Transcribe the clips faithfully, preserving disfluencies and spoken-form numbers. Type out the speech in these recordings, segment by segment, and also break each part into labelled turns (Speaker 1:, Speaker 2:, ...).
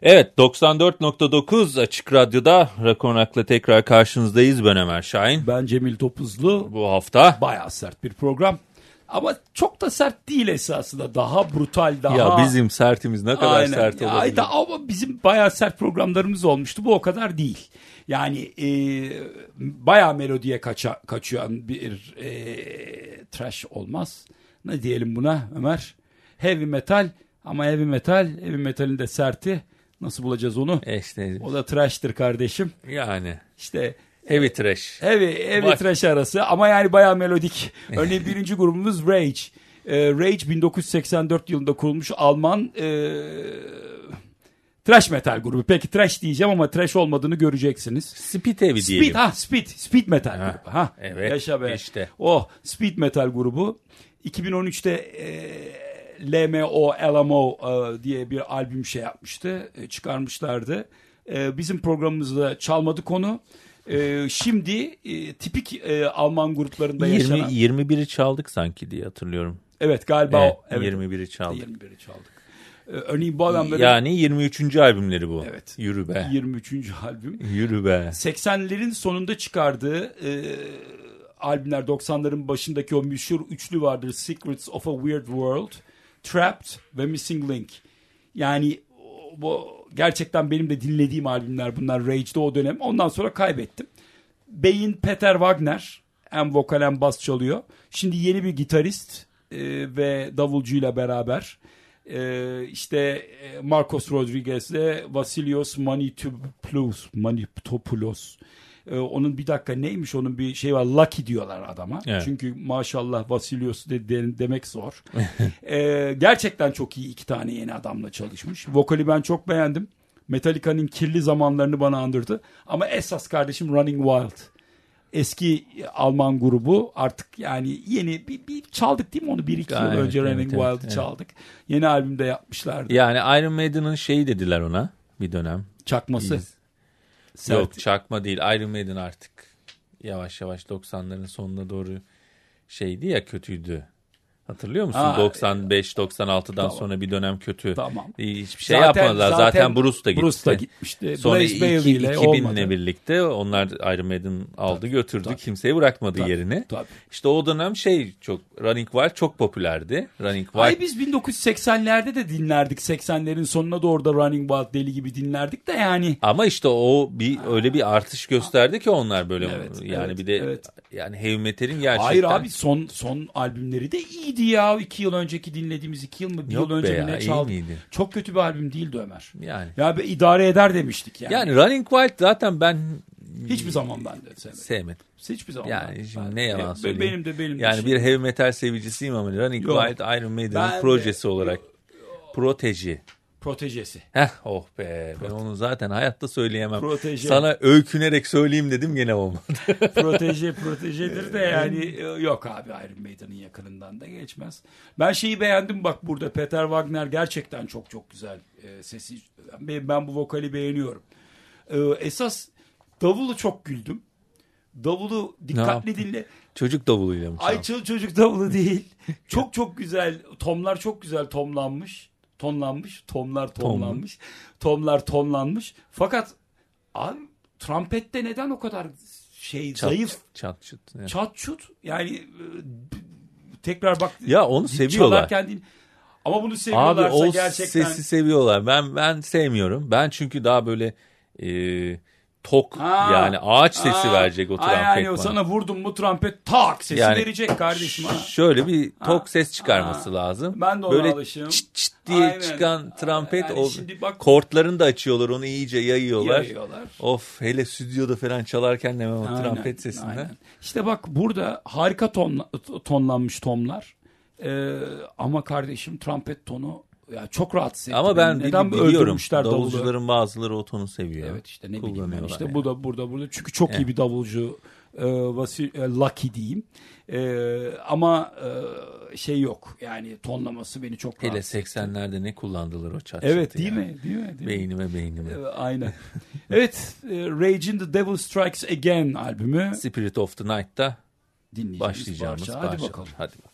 Speaker 1: Evet, doksan dört nokta dokuz Açık Radyo'da Rock on Rock'la tekrar karşınızdayız. Ben Ömer Şahin.
Speaker 2: Ben Cemil Topuzlu.
Speaker 1: Bu hafta
Speaker 2: bayağı sert bir program. Ama çok da sert değil esasında. Daha brutal, daha...
Speaker 1: Ya bizim sertimiz ne kadar Aynen. sert
Speaker 2: ya,
Speaker 1: olabilir?
Speaker 2: Da, ama bizim bayağı sert programlarımız olmuştu. Bu o kadar değil. Yani e, bayağı melodiye kaça, kaçan bir e, trash olmaz. Ne diyelim buna Ömer? Heavy metal, ama heavy metal, heavy metalin de serti. Nasıl bulacağız onu?
Speaker 1: E işte.
Speaker 2: O da trash'tır kardeşim.
Speaker 1: Yani.
Speaker 2: İşte...
Speaker 1: Heavy trash.
Speaker 2: Heavy, heavy Bak. trash arası ama yani bayağı melodik. Örneğin birinci grubumuz Rage. Ee, Rage bin dokuz yüz seksen dört yılında kurulmuş Alman e, thrash metal grubu. Peki thrash diyeceğim ama thrash olmadığını göreceksiniz.
Speaker 1: Speed heavy diyelim.
Speaker 2: Speed, ha speed, speed metal
Speaker 1: ha,
Speaker 2: grubu. Ha,
Speaker 1: evet,
Speaker 2: yaşa be.
Speaker 1: işte.
Speaker 2: Oh, speed metal grubu. iki bin on üçte e, L M O L M O e, diye bir albüm şey yapmıştı. E, çıkarmışlardı. E, bizim programımızda çalmadı konu. Ee, şimdi e, tipik e, Alman gruplarında yaşanan...
Speaker 1: yirmi, yirmi biri çaldık sanki diye hatırlıyorum.
Speaker 2: Evet galiba
Speaker 1: evet,
Speaker 2: o. Evet.
Speaker 1: yirmi biri çaldık.
Speaker 2: yirmi biri çaldık. Ee, örneğin bu adamların...
Speaker 1: Yani yirmi üçüncü albümleri bu.
Speaker 2: Evet.
Speaker 1: Yürü be.
Speaker 2: yirmi üçüncü albüm.
Speaker 1: Yürü be.
Speaker 2: seksenlerin sonunda çıkardığı e, albümler, doksanların başındaki o meşhur üçlü vardır. Secrets of a Weird World, Trapped ve Missing Link. Yani bu... Gerçekten benim de dinlediğim albümler bunlar. Rage'de o dönem. Ondan sonra kaybettim. Beyin Peter Wagner hem vokal hem bas çalıyor. Şimdi yeni bir gitarist e, ve davulcuyla beraber e, işte Marcos Rodriguez'le Vasilios Manitopoulos Manitopoulos. E, onun bir dakika neymiş, onun bir şey var, Lucky diyorlar adama. Evet. Çünkü maşallah Vasilios de, de, demek zor. e, gerçekten çok iyi iki tane yeni adamla çalışmış. Vokali ben çok beğendim. Metallica'nın kirli zamanlarını bana andırdı. Ama esas kardeşim Running Wild. Eski Alman grubu artık yani yeni bir, bir çaldık değil mi onu? Bir iki yıl evet, önce evet, Running evet, Wild'ı evet. çaldık. Yeni albümde yapmışlardı.
Speaker 1: Yani Iron Maiden'ın şeyi dediler ona bir dönem.
Speaker 2: Çakması.
Speaker 1: Biz... Yok çakma değil. Iron Maiden artık yavaş yavaş doksanların sonuna doğru şeydi ya, kötüydü. Hatırlıyor musun? Ha, doksan beş doksan altıdan tamam. sonra bir dönem kötü. Tamam. Hiçbir şey zaten, yapmadılar. Zaten, zaten Bruce da gitti.
Speaker 2: Bruce da gitmişti.
Speaker 1: Sonra iki binle birlikte onlar Iron Maiden aldı tabii, götürdü. Tabii. Kimseye bırakmadı tabii, yerini. Tabii. İşte o dönem şey çok Running Wild çok popülerdi. Running Wild.
Speaker 2: Ay biz bin dokuz yüz seksenlerde de dinlerdik. seksenlerin sonuna doğru da Running Wild deli gibi dinlerdik de yani.
Speaker 1: Ama işte o bir öyle bir artış gösterdi ki onlar böyle evet, yani
Speaker 2: evet,
Speaker 1: bir de evet. yani heavy metal'in gerçekten.
Speaker 2: Hayır abi son son albümleri de iyi ya. İki yıl önceki dinlediğimiz iki yıl mı? Bir
Speaker 1: Yok
Speaker 2: yıl önce
Speaker 1: ya,
Speaker 2: mi ne çaldı? Çok kötü bir albüm değildi Ömer.
Speaker 1: Yani.
Speaker 2: Ya be, idare eder demiştik yani.
Speaker 1: Yani Running Wild zaten ben...
Speaker 2: Hiçbir zaman ben de sevmedim.
Speaker 1: Sevmedim.
Speaker 2: Hiçbir zaman.
Speaker 1: Yani
Speaker 2: ben,
Speaker 1: şimdi
Speaker 2: ben,
Speaker 1: ne yalan söyleyeyim.
Speaker 2: Benim de benim de.
Speaker 1: Yani bir heavy metal sevicisiyim ama Running Yok. Wild Iron Maiden'ın projesi de, olarak. Proteji.
Speaker 2: Protejesi.
Speaker 1: Heh, oh be. Ben onu zaten hayatta söyleyemem.
Speaker 2: Proteje.
Speaker 1: Sana öykünerek söyleyeyim dedim gene olmadı.
Speaker 2: Proteje, protejedir de yani yok abi, Iron Maiden'ın yakınından da geçmez. Ben şeyi beğendim bak burada. Peter Wagner gerçekten çok çok güzel e, sesi. Ben, ben bu vokali beğeniyorum. E, esas davulu çok güldüm. Davulu dikkatli dinle.
Speaker 1: Çocuk davuluyla mı?
Speaker 2: Ay çocuk davulu değil. Çok çok güzel. Tomlar çok güzel tomlanmış. Tonlanmış. Tomlar tonlanmış. Tom. Tomlar tonlanmış. Fakat abi trompette neden o kadar şey çat, zayıf?
Speaker 1: Çat çut.
Speaker 2: Yani. Çat çut. Yani tekrar bak.
Speaker 1: Ya onu seviyorlar.
Speaker 2: Din, ama bunu seviyorlarsa
Speaker 1: abi, o
Speaker 2: gerçekten.
Speaker 1: Sesi seviyorlar. Ben ben sevmiyorum. Ben çünkü daha böyle e, tok aa, yani ağaç sesi aa, verecek o trompet
Speaker 2: yani
Speaker 1: bana.
Speaker 2: Sana vurdum mu trompet tak sesi yani, verecek kardeşim. Ha.
Speaker 1: Şöyle bir tok ha, ses çıkarması ha, lazım.
Speaker 2: Ben de ona
Speaker 1: böyle
Speaker 2: alışığım.
Speaker 1: Çıt çıt diye aynen. Çıkan trompet yani o
Speaker 2: bak,
Speaker 1: kortlarını da açıyorlar, onu iyice yayıyorlar.
Speaker 2: yayıyorlar.
Speaker 1: Of hele stüdyoda falan çalarken de o trompet sesinden. Aynen.
Speaker 2: İşte bak burada harika ton, tonlanmış tomlar. Ee, ama kardeşim trompet tonu ya çok rahatsız etti.
Speaker 1: Ama ben
Speaker 2: neden
Speaker 1: biliyorum davulcuların bazıları o tonu seviyor.
Speaker 2: Evet işte ne bileyim ben işte
Speaker 1: yani.
Speaker 2: bu da burada burada çünkü çok evet. iyi bir davulcu e, Vasil, e, Lucky diyeyim. E, ama e, şey yok yani tonlaması beni çok rahatsız.
Speaker 1: Hele seksenlerde ne kullandılar o çat.
Speaker 2: Evet değil
Speaker 1: yani.
Speaker 2: mi? Değil mi? Değil
Speaker 1: beynime mi? beynime.
Speaker 2: E, aynen. Evet, e, Rage'in The Devil Strikes Again albümü.
Speaker 1: Spirit of the Night'ta
Speaker 2: başlayacağımız parça. Hadi bakalım.
Speaker 1: Hadi bakalım.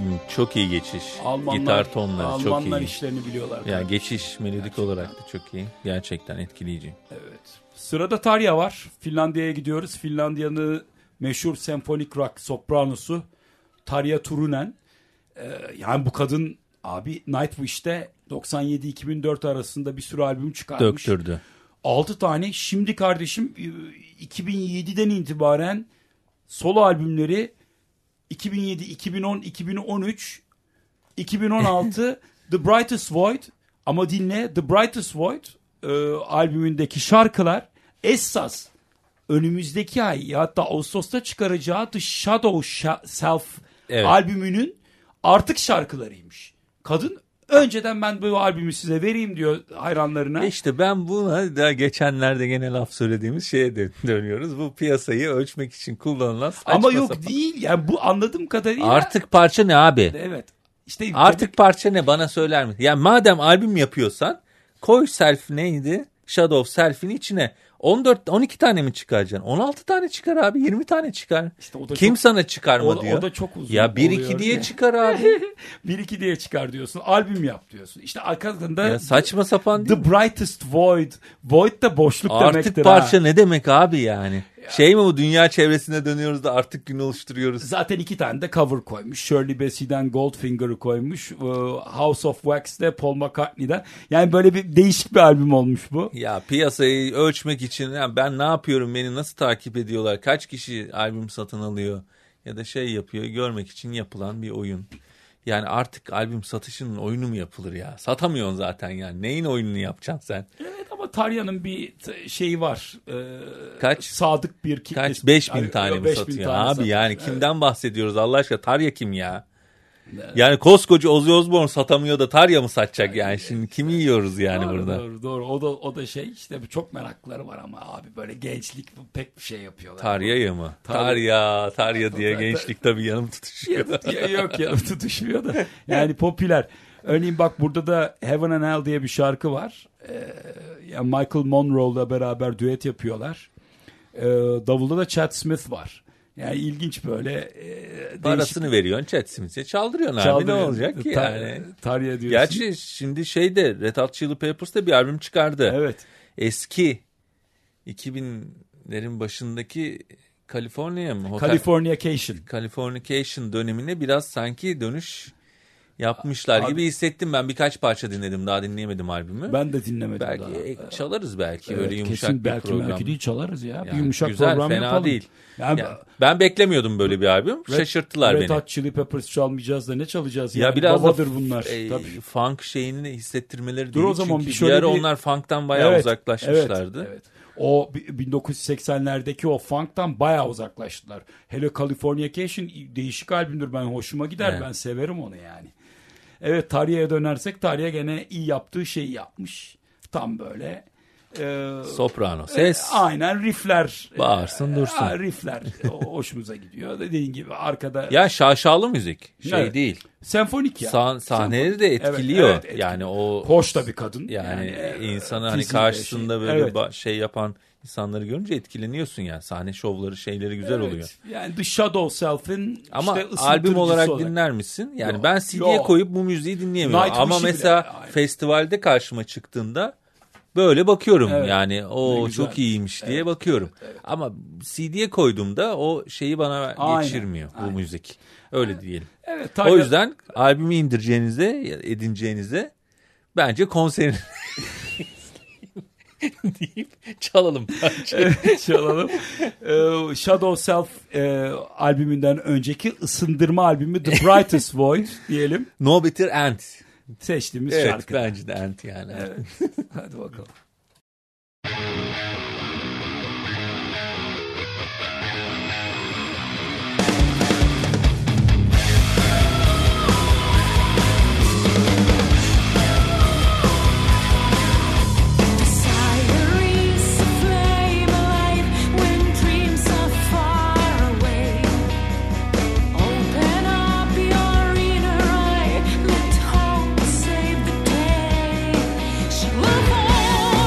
Speaker 1: Çok iyi geçiş.
Speaker 2: Almanlar,
Speaker 1: gitar tonları
Speaker 2: Almanlar
Speaker 1: çok iyi.
Speaker 2: Almanlar işlerini biliyorlar.
Speaker 1: Yani geçiş melodik gerçekten olarak da çok iyi. Gerçekten etkileyici.
Speaker 2: Evet. Sırada Tarja var. Finlandiya'ya gidiyoruz. Finlandiya'nın meşhur senfonik rock sopranosu Tarja Turunen. Ee, yani bu kadın abi Nightwish'te doksan yedi iki bin dört arasında bir sürü albüm çıkarmış.
Speaker 1: Döktürdü.
Speaker 2: altı tane. Şimdi kardeşim iki bin yediden itibaren solo albümleri iki bin yedi, iki bin on, iki bin on üç, iki bin on altı The Brightest Void, ama dinle, The Brightest Void e, albümündeki şarkılar esas önümüzdeki ay, hatta Ağustos'ta çıkaracağı The Shadow Self evet. albümünün artık şarkılarıymış. Kadın önceden ben bu albümü size vereyim diyor hayranlarına.
Speaker 1: İşte ben buna daha geçenlerde gene laf söylediğimiz şeye dönüyoruz. Bu piyasayı ölçmek için kullanılan saçma
Speaker 2: Ama yok
Speaker 1: sapan.
Speaker 2: Değil yani, bu anladığım kadarıyla.
Speaker 1: Artık parça ne abi?
Speaker 2: Evet. İşte
Speaker 1: artık
Speaker 2: tabii...
Speaker 1: parça ne, bana söyler misin? Yani madem albüm yapıyorsan koy Self neydi? Shadow Self'in içine on dört on iki tane mi çıkaracaksın? on altı tane çıkar abi, yirmi tane çıkar. İşte o da Kim çok, sana çıkarma
Speaker 2: o,
Speaker 1: diyor.
Speaker 2: O da çok uzun.
Speaker 1: Ya bir iki diye çıkar abi.
Speaker 2: bir iki diye çıkar diyorsun. Albüm yap diyorsun. İşte arkasında
Speaker 1: ya saçma sapan
Speaker 2: değil The mi? Brightest Void. Void da boşluk
Speaker 1: artık
Speaker 2: demektir.
Speaker 1: Artık parça
Speaker 2: ha.
Speaker 1: ne demek abi yani? Ya. Şey mi bu, dünya çevresine dönüyoruz da artık gün oluşturuyoruz.
Speaker 2: Zaten iki tane de cover koymuş. Shirley Bassey'den Goldfinger'ı koymuş. House of Wax'te Paul McCartney'den. Yani böyle bir değişik bir albüm olmuş bu.
Speaker 1: Ya piyasayı ölçmek için yani ben ne yapıyorum, beni nasıl takip ediyorlar, kaç kişi albüm satın alıyor ya da şey yapıyor, görmek için yapılan bir oyun. Yani artık albüm satışının oyunu mu yapılır ya? Satamıyorsun zaten yani. Neyin oyununu yapacaksın sen?
Speaker 2: Evet ama Tarya'nın bir şeyi var. Ee,
Speaker 1: Kaç?
Speaker 2: Sadık bir kitle.
Speaker 1: Kaç? beş bin tane mi satıyor? Abi satıyor. Yani evet. Kimden bahsediyoruz Allah aşkına? Tarya kim ya? Evet. Yani koskoca Ozzy Osbourne satamıyor da Tarya mı satacak yani? Şimdi kimi yiyoruz yani
Speaker 2: doğru,
Speaker 1: burada?
Speaker 2: Doğru doğru. O da o da şey işte, çok meraklıları var ama abi böyle gençlik pek bir şey yapıyorlar.
Speaker 1: Tarya'ya mı? Tarya, Tarya diye gençlik tabii yanım tutuşuyor.
Speaker 2: Yok yanım tutuşmuyor da. Yani popüler. Örneğin bak burada da Heaven and Hell diye bir şarkı var. Ee, yani Michael Monroe'la beraber düet yapıyorlar. Ee, davulda da Chad Smith var. Yani ilginç böyle. E,
Speaker 1: Parasını veriyorsun Chad Smith'e, çaldırıyorsun abi, Çaldırıyor. Ne olacak ki yani.
Speaker 2: Tarya diyorsun.
Speaker 1: Gerçi şimdi şeyde Red Hot Chili Peppers'ta bir albüm çıkardı.
Speaker 2: Evet.
Speaker 1: Eski iki binlerin başındaki California mı?
Speaker 2: Californication.
Speaker 1: Californication dönemine biraz sanki dönüş yapmışlar abi, gibi hissettim. Ben birkaç parça dinledim. Daha dinleyemedim albümü.
Speaker 2: Ben de dinlemedim
Speaker 1: belki
Speaker 2: daha.
Speaker 1: Çalarız belki.
Speaker 2: Evet,
Speaker 1: öyle yumuşak
Speaker 2: kesin,
Speaker 1: bir
Speaker 2: belki,
Speaker 1: program.
Speaker 2: Belki değil çalarız ya.
Speaker 1: Yani
Speaker 2: bir yumuşak
Speaker 1: güzel,
Speaker 2: program
Speaker 1: fena
Speaker 2: yapalım.
Speaker 1: değil.
Speaker 2: Yani,
Speaker 1: yani, ben beklemiyordum böyle bir albüm.
Speaker 2: Red,
Speaker 1: Şaşırttılar
Speaker 2: Red
Speaker 1: beni.
Speaker 2: Red Hot Chili Peppers çalmayacağız da ne çalacağız?
Speaker 1: Ya
Speaker 2: yani?
Speaker 1: biraz
Speaker 2: Babadır
Speaker 1: da
Speaker 2: bunlar.
Speaker 1: E, funk şeyini hissettirmeleri
Speaker 2: Dur
Speaker 1: değil.
Speaker 2: o zaman
Speaker 1: çünkü
Speaker 2: bir şöyle
Speaker 1: bir ara
Speaker 2: bir...
Speaker 1: onlar funk'tan bayağı
Speaker 2: evet,
Speaker 1: uzaklaşmışlardı.
Speaker 2: Evet, evet. O bin dokuz yüz seksenlerdeki o funk'tan bayağı uzaklaştılar. Hele Californication değişik albümdür. Ben hoşuma gider. Evet. Ben severim onu yani. Evet, Tarya'ya dönersek Tarya gene iyi yaptığı şeyi yapmış. Tam böyle e,
Speaker 1: soprano ses.
Speaker 2: E, aynen riffler.
Speaker 1: Bağırsın dursun.
Speaker 2: E, riffler hoşumuza gidiyor. Dediğin gibi arkada.
Speaker 1: Ya şaşalı müzik. Şey evet. değil.
Speaker 2: Senfonik ya.
Speaker 1: Sa- sahneleri de etkiliyor.
Speaker 2: Evet, evet,
Speaker 1: yani o
Speaker 2: hoş da bir kadın.
Speaker 1: Yani, yani insanı hani
Speaker 2: fiziği
Speaker 1: karşısında
Speaker 2: şey.
Speaker 1: böyle
Speaker 2: Evet.
Speaker 1: ba- şey yapan insanları görünce etkileniyorsun yani. Sahne şovları, şeyleri güzel evet. oluyor.
Speaker 2: Yani The Shadow Self'in
Speaker 1: ama
Speaker 2: işte
Speaker 1: albüm olarak,
Speaker 2: olarak
Speaker 1: dinler misin? Yani
Speaker 2: yo,
Speaker 1: ben C D'ye
Speaker 2: yo.
Speaker 1: koyup bu müziği dinleyemiyorum.
Speaker 2: Night
Speaker 1: ama mesela bile, festivalde karşıma çıktığında böyle bakıyorum evet. yani o çok iyiymiş diye evet. bakıyorum. Evet, evet. Ama C D'ye koyduğumda o şeyi bana aynen, geçirmiyor bu aynen. müzik. Öyle evet. diyelim.
Speaker 2: Evet,
Speaker 1: o yüzden albümü indireceğinize, edineceğinize bence konserin deyip çalalım.
Speaker 2: Evet, çalalım. Ee, Shadow Self e, albümünden önceki ısındırma albümü The Brightest Void diyelim.
Speaker 1: No Bitter End.
Speaker 2: Seçtiğimiz
Speaker 1: evet,
Speaker 2: şarkı.
Speaker 1: Evet, bence de End yani.
Speaker 2: Evet. Hadi bakalım.
Speaker 3: She will fall.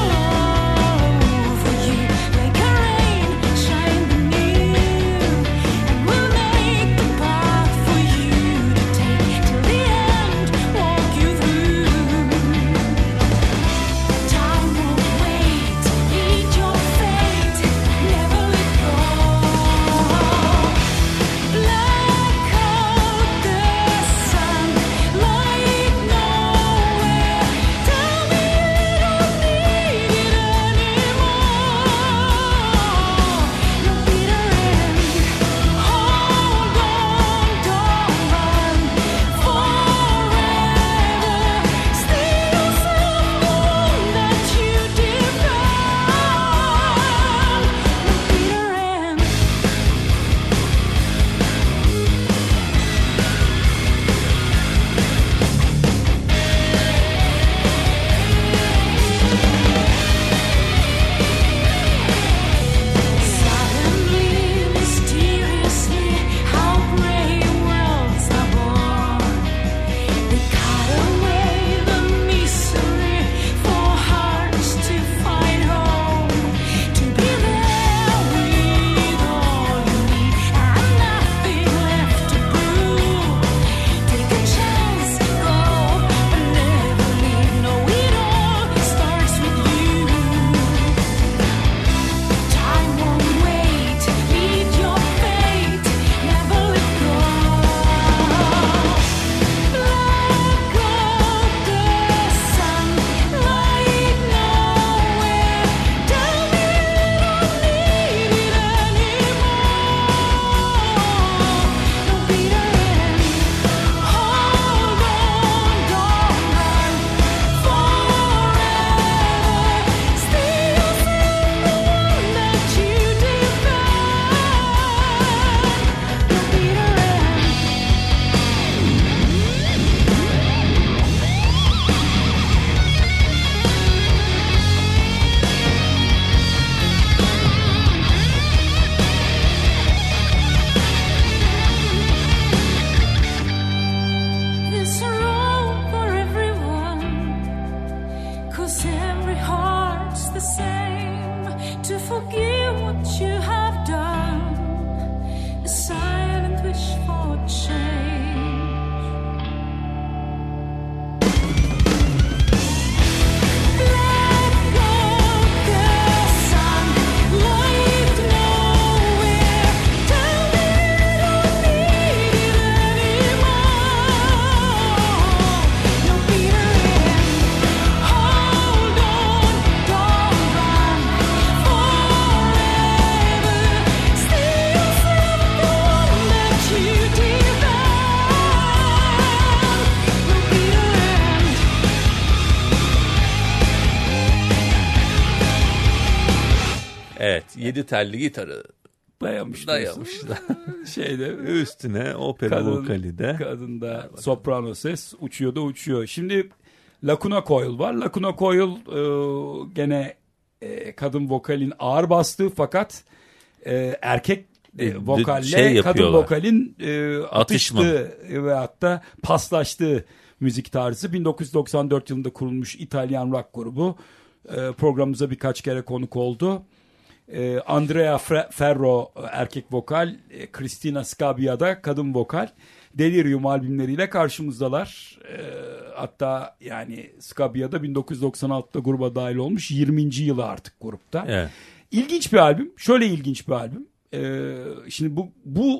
Speaker 1: Evet, yedi telli gitarı
Speaker 2: dayamış.
Speaker 1: Dayamışlar.
Speaker 2: Şeyde
Speaker 1: üstüne opera
Speaker 2: kadın,
Speaker 1: vokali de.
Speaker 2: Kadın da soprano ses uçuyor da uçuyor. Şimdi Lacuna Coil var. Lacuna Coil e, gene e, kadın vokalin ağır bastığı fakat e, erkek e, vokalle şey kadın vokalin e, atıştığı ve hatta paslaştığı müzik tarzı. bin dokuz yüz doksan dört yılında kurulmuş İtalyan rock grubu. E, programımıza birkaç kere konuk oldu. E, Andrea Ferro erkek vokal, e, Cristina Scabbia da kadın vokal. Delirium albümleriyle karşımızdalar. E, hatta yani Scabbia da bin dokuz yüz doksan altıda gruba dahil olmuş. yirminci yılı artık grupta.
Speaker 1: Evet.
Speaker 2: İlginç bir albüm. Şöyle ilginç bir albüm. E, şimdi bu bu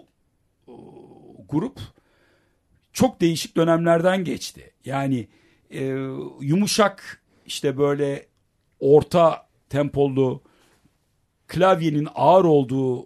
Speaker 2: grup çok değişik dönemlerden geçti. Yani e, yumuşak işte böyle orta tempolu klavyenin ağır olduğu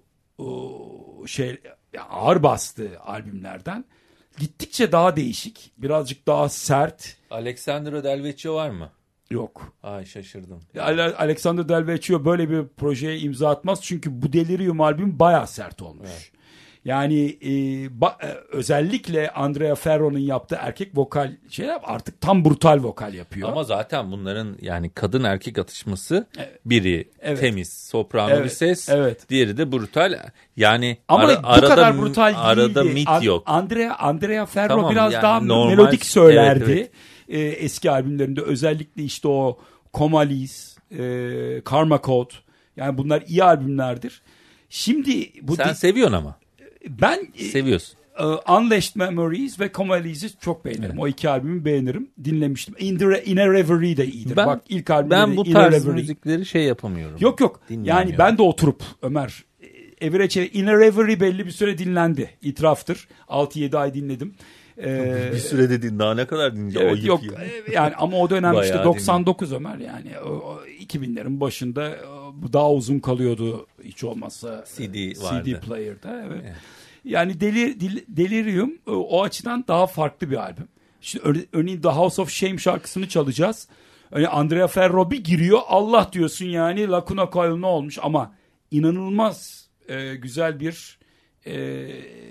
Speaker 2: şey ağır bastığı albümlerden gittikçe daha değişik, birazcık daha sert.
Speaker 1: Alexandra Del Vecchio var mı?
Speaker 2: Yok.
Speaker 1: Ay şaşırdım.
Speaker 2: Alexandra Del Vecchio böyle bir projeye imza atmaz çünkü bu Delirium albüm bayağı sert olmuş. Evet. Yani e, ba, e, özellikle Andrea Ferro'nun yaptığı erkek vokal şeyler artık tam brutal vokal yapıyor.
Speaker 1: Ama zaten bunların yani kadın erkek atışması evet. biri evet. temiz soprano evet. bir ses, evet. diğeri de brutal. Yani
Speaker 2: ama
Speaker 1: ara,
Speaker 2: bu
Speaker 1: arada,
Speaker 2: kadar brutal değildi.
Speaker 1: Arada mit
Speaker 2: An,
Speaker 1: yok.
Speaker 2: Andrea Andrea Ferro
Speaker 1: tamam,
Speaker 2: biraz
Speaker 1: yani
Speaker 2: daha
Speaker 1: normal,
Speaker 2: melodik söylerdi.
Speaker 1: Evet, evet.
Speaker 2: E, eski albümlerinde özellikle işte o Comalis, e, Karma Code. Yani bunlar iyi albümlerdir. Şimdi bu
Speaker 1: sen
Speaker 2: di-
Speaker 1: seviyorsun ama.
Speaker 2: Ben
Speaker 1: seviyorsun.
Speaker 2: Uh, Unleashed Memories ve Comalies'i çok beğenirim. Evet. O iki albümü beğenirim. Dinlemiştim. In, the, In a Reverie de iyidir.
Speaker 1: Ben,
Speaker 2: Bak ilk albümde
Speaker 1: ben bu tarz müzikleri şey yapamıyorum.
Speaker 2: Yok yok. Yani ben de oturup Ömer evire çevire In a Reverie belli bir süre dinlendi. İtiraftır. altı yedi ay dinledim.
Speaker 1: Ee, bir süre dedin daha ne kadar dinleyeceğim?
Speaker 2: Evet, yok yani ama o dönem işte doksan dokuz Ömer yani o, o iki binlerin başında daha uzun kalıyordu hiç olmazsa
Speaker 1: C D vardı.
Speaker 2: C D player'da evet. evet. Yani Delir, Delirium o açıdan daha farklı bir albüm. Şimdi örneğin The House of Shame şarkısını çalacağız. Yani Andrea Ferro bir giriyor Allah diyorsun yani Lacuna Coil ne olmuş ama inanılmaz e, güzel bir e,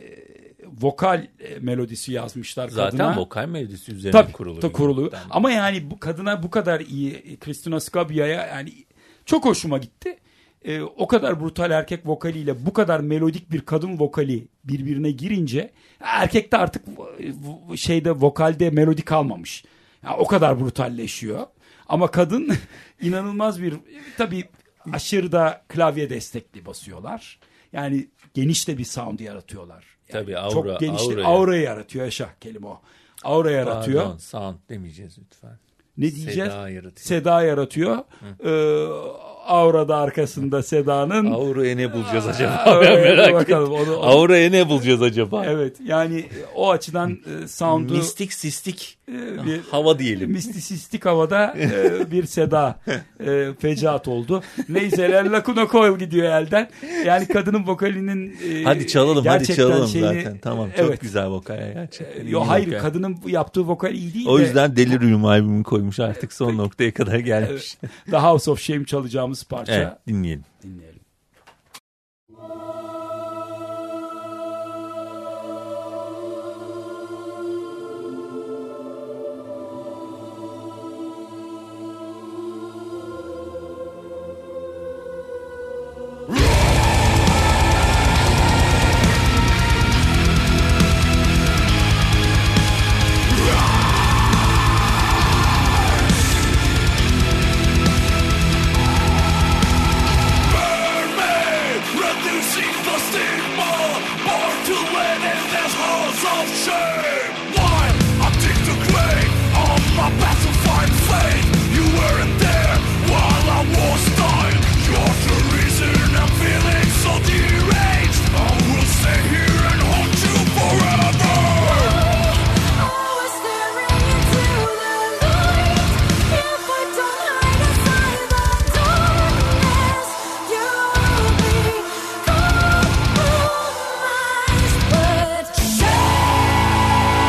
Speaker 2: vokal melodisi yazmışlar
Speaker 1: zaten
Speaker 2: kadına.
Speaker 1: Zaten vokal melodisi üzerine
Speaker 2: Tabii,
Speaker 1: kurulu.
Speaker 2: Tabii kurulu. Ama yani bu kadına bu kadar iyi Cristina Scabbia'ya yani çok hoşuma gitti. Ee, o kadar brutal erkek vokaliyle bu kadar melodik bir kadın vokali birbirine girince erkekte artık şeyde vokalde melodi kalmamış. Yani o kadar brutalleşiyor. Ama kadın inanılmaz bir tabii aşırı da klavye destekli basıyorlar. Yani geniş de bir sound yaratıyorlar. Yani
Speaker 1: tabii aura,
Speaker 2: çok geniş
Speaker 1: aura,
Speaker 2: aura yaratıyor yaşa kelime o. Aura yaratıyor.
Speaker 1: Pardon, sound demeyeceğiz lütfen.
Speaker 2: Ne diyeceğiz?
Speaker 1: Seda yaratıyor.
Speaker 2: Seda yaratıyor. Ee, Aura'da arkasında Seda'nın.
Speaker 1: Aura'ya ne bulacağız acaba? Ben merak ettim. Aura'ya ne bulacağız acaba?
Speaker 2: Evet yani o açıdan e, sound'u.
Speaker 1: Mistik sistik e, bir, hava diyelim.
Speaker 2: Mistisistik havada e, bir Seda e, fecaat oldu. Neyse Lacuna Coil gidiyor elden. Yani kadının vokalinin. E,
Speaker 1: hadi çalalım hadi çalalım
Speaker 2: şeyini,
Speaker 1: zaten. Tamam çok evet. güzel vokal gerçekten.
Speaker 2: Yo, hayır vokal. Kadının yaptığı vokal iyi değil.
Speaker 1: O yüzden de... Delirium albümünü koymuş artık son noktaya kadar gelmiş.
Speaker 2: The House of Shame çalacağımız parça.
Speaker 1: Evet, dinleyelim.
Speaker 2: Dinleyelim.
Speaker 3: Shame!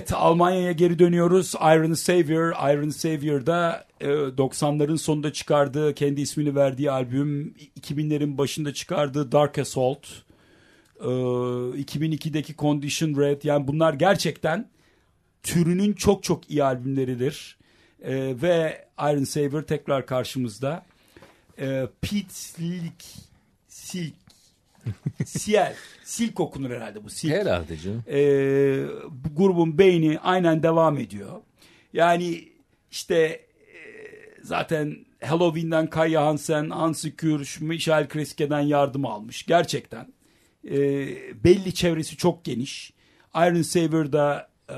Speaker 2: Evet, Almanya'ya geri dönüyoruz. Iron Savior. Iron Savior'da e, doksanların sonunda çıkardığı, kendi ismini verdiği albüm, iki binlerin başında çıkardığı Dark Assault, e, iki bin ikideki Condition Red. Yani bunlar gerçekten türünün çok çok iyi albümleridir. E, ve Iron Savior tekrar karşımızda. E, Pete Silk Silk Siel. Silk okunur herhalde bu. Silk.
Speaker 1: Herhalde canım.
Speaker 2: Ee, bu grubun beyni aynen devam ediyor. Yani işte e, zaten Halloween'den Kaya Hansen, Hansi Kürş, Michael Kresge'den yardım almış. Gerçekten. E, belli çevresi çok geniş. Iron Savior'da e,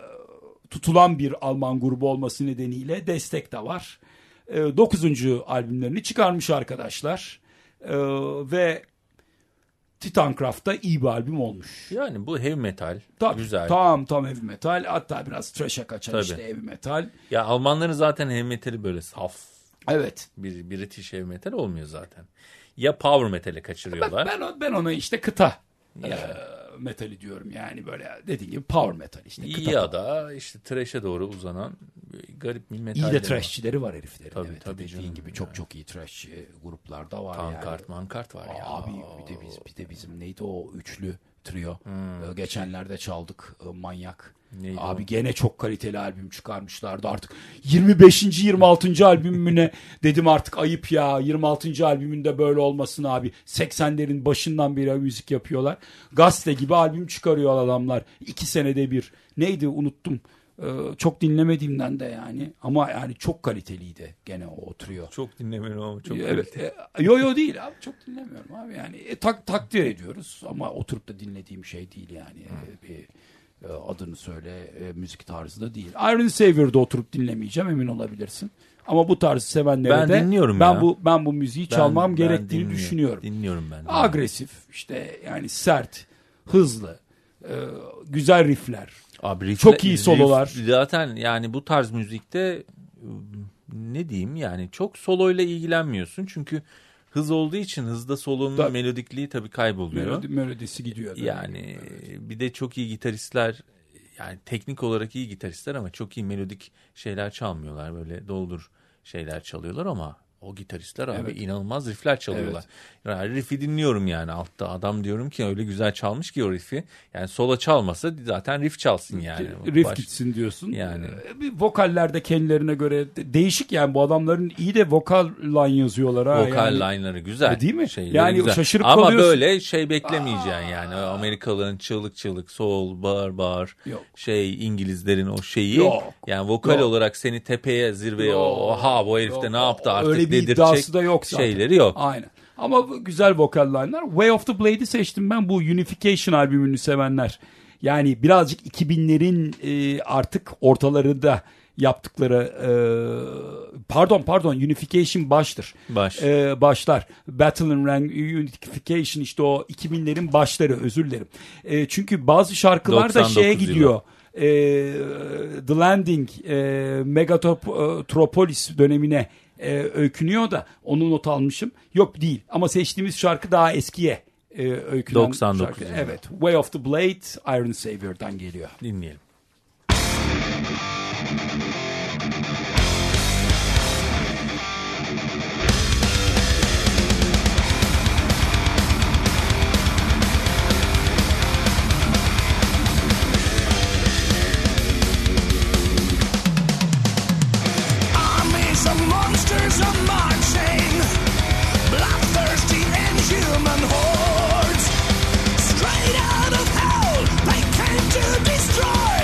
Speaker 2: tutulan bir Alman grubu olması nedeniyle destek de var. E, dokuzuncu albümlerini çıkarmış arkadaşlar. E, ve Titancraft'ta iyi bir albüm olmuş.
Speaker 1: Yani bu heavy metal.
Speaker 2: Tabii,
Speaker 1: güzel.
Speaker 2: Tam tam heavy metal. Hatta biraz trash'e kaçan
Speaker 1: Tabii.
Speaker 2: işte heavy metal.
Speaker 1: Ya Almanların zaten heavy metali böyle saf.
Speaker 2: Evet.
Speaker 1: Bir British heavy metal olmuyor zaten. Ya power metal'e kaçırıyorlar.
Speaker 2: Ben, ben, ben ona işte kıta e, metali diyorum. Yani böyle dediğin gibi power metal işte. Kıta
Speaker 1: ya da işte trash'e doğru uzanan garip bir metal.
Speaker 2: İyi de trashçileri var heriflerin.
Speaker 1: Tabii,
Speaker 2: evet,
Speaker 1: tabii
Speaker 2: dediğin
Speaker 1: canım
Speaker 2: gibi
Speaker 1: yani.
Speaker 2: çok çok iyi trash gruplar da var.
Speaker 1: Tankart,
Speaker 2: yani.
Speaker 1: mankart var ya.
Speaker 2: Abi bir de, biz, bir de bizim neydi o üçlü trio. Hmm. Geçenlerde çaldık. Manyak.
Speaker 1: Neydi
Speaker 2: Abi
Speaker 1: o?
Speaker 2: gene çok kaliteli albüm çıkarmışlardı artık. yirmi beşinci yirmi altıncı albümüne dedim artık ayıp ya. yirmi altıncı albümünde böyle olmasın abi. seksenlerin başından beri müzik yapıyorlar. Gazete gibi albüm çıkarıyor adamlar. İki senede bir. Neydi unuttum. Ee, çok dinlemediğimden de yani. Ama yani çok kaliteliydi gene o trio.
Speaker 1: Çok dinlemiyorum ama çok
Speaker 2: Evet,
Speaker 1: kaliteli.
Speaker 2: e, yo yo değil abi, çok dinlemiyorum abi yani e, tak, takdir ediyoruz ama oturup da dinlediğim şey değil yani. E, bir e, adını söyle e, müzik tarzı da değil. Iron Savior'da oturup dinlemeyeceğim, emin olabilirsin. Ama bu tarzı sevenlere
Speaker 1: Ben
Speaker 2: de
Speaker 1: dinliyorum
Speaker 2: ben
Speaker 1: ya.
Speaker 2: bu ben bu müziği
Speaker 1: Ben-
Speaker 2: çalmam
Speaker 1: ben
Speaker 2: gerektiğini
Speaker 1: dinliyorum.
Speaker 2: düşünüyorum.
Speaker 1: Dinliyorum ben. de.
Speaker 2: Agresif işte yani sert, hızlı, e, güzel riffler.
Speaker 1: Abi riffle-
Speaker 2: Çok iyi sololar.
Speaker 1: riff zaten yani bu tarz müzikte ne diyeyim yani çok soloyla ilgilenmiyorsun. Çünkü hız olduğu için hızda solonun
Speaker 2: Tabii.
Speaker 1: melodikliği tabii kayboluyor.
Speaker 2: Melodi, melodisi gidiyor. tabii.
Speaker 1: Yani bir de çok iyi gitaristler, yani teknik olarak iyi gitaristler ama çok iyi melodik şeyler çalmıyorlar. Böyle doldur şeyler çalıyorlar ama o gitaristler abi
Speaker 2: Evet.
Speaker 1: inanılmaz riffler çalıyorlar. Yani riffi dinliyorum yani altta. Adam diyorum ki öyle güzel çalmış ki o riffi. Yani sola çalmasa zaten riff çalsın yani.
Speaker 2: Riff
Speaker 1: Baş-
Speaker 2: gitsin diyorsun.
Speaker 1: Yani.
Speaker 2: Ee, Bir vokaller de kendilerine göre de- değişik yani, bu adamların iyi de vokal line yazıyorlar ha.
Speaker 1: Vokal
Speaker 2: yani.
Speaker 1: line'ları güzel.
Speaker 2: E, değil mi?
Speaker 1: Şeyleri
Speaker 2: Yani
Speaker 1: güzel.
Speaker 2: şaşırıp
Speaker 1: ama
Speaker 2: kalıyorsun.
Speaker 1: böyle şey beklemeyeceksin yani. Amerikalıların çığlık çığlık soul bağır bağır
Speaker 2: Yok.
Speaker 1: şey İngilizlerin o şeyi.
Speaker 2: Yok.
Speaker 1: Yani vokal
Speaker 2: Yok.
Speaker 1: olarak seni tepeye zirveye
Speaker 2: Yok.
Speaker 1: oha bu herif de
Speaker 2: Yok.
Speaker 1: ne yaptı artık
Speaker 2: Öyle bir
Speaker 1: dedirtecek
Speaker 2: iddiası da yok zaten.
Speaker 1: şeyleri yok.
Speaker 2: Aynen. Ama bu güzel vokal line'lar. Way of the Blade'i seçtim ben, bu Unification albümünü sevenler. Yani birazcık iki binlerin e, artık ortalarında yaptıkları e, pardon pardon Unification baştır.
Speaker 1: Baş.
Speaker 2: E, başlar. Battle and Rank, Unification işte o iki binlerin başları, özür dilerim. E, çünkü bazı şarkılar da şeye
Speaker 1: doksan dokuz
Speaker 2: gidiyor. E, The Landing, e, Megatropolis dönemine e, öykünüyor da onu not almışım. Yok değil ama seçtiğimiz şarkı daha eskiye e, öykünen
Speaker 1: doksan dokuz
Speaker 2: şarkı.
Speaker 1: yılı.
Speaker 2: Evet. Way of the Blade, Iron Savior'dan geliyor.
Speaker 1: Dinleyelim.
Speaker 3: Armies of monsters are marching, bloodthirsty inhuman hordes. Straight out of hell, they came to destroy.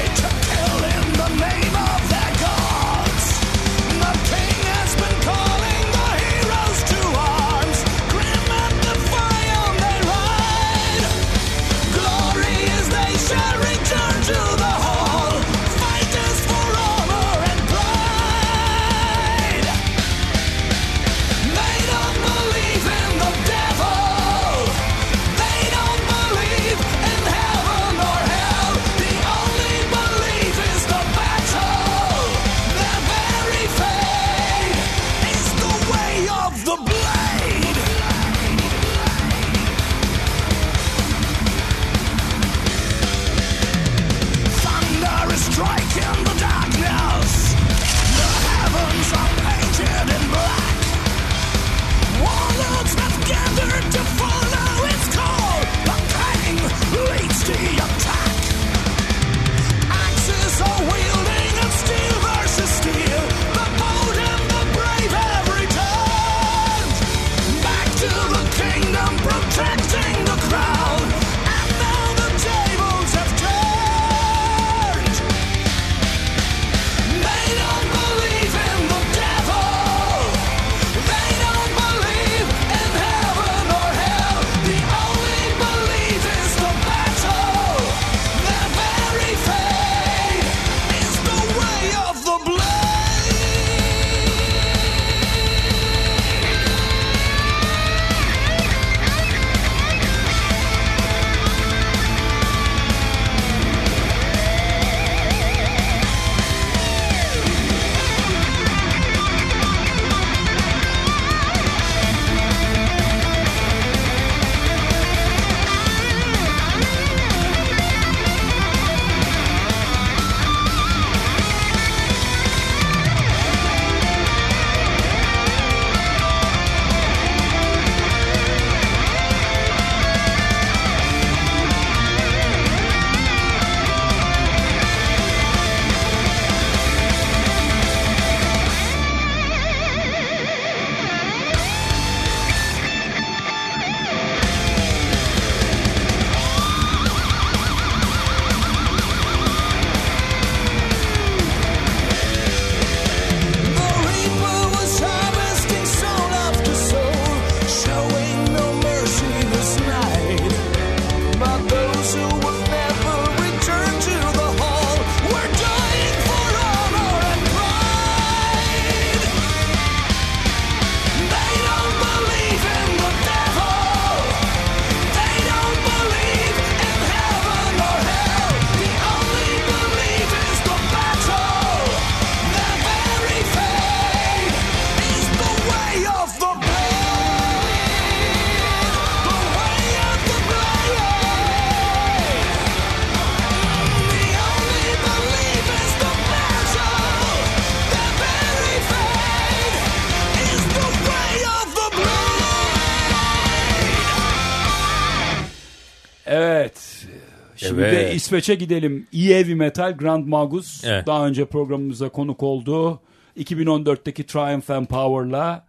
Speaker 2: Şimdi
Speaker 1: Evet.
Speaker 2: de İsveç'e gidelim. E Heavy Metal, Grand Magus.
Speaker 1: Evet.
Speaker 2: Daha önce programımıza konuk oldu. iki bin on dörtteki Triumph and Power'la.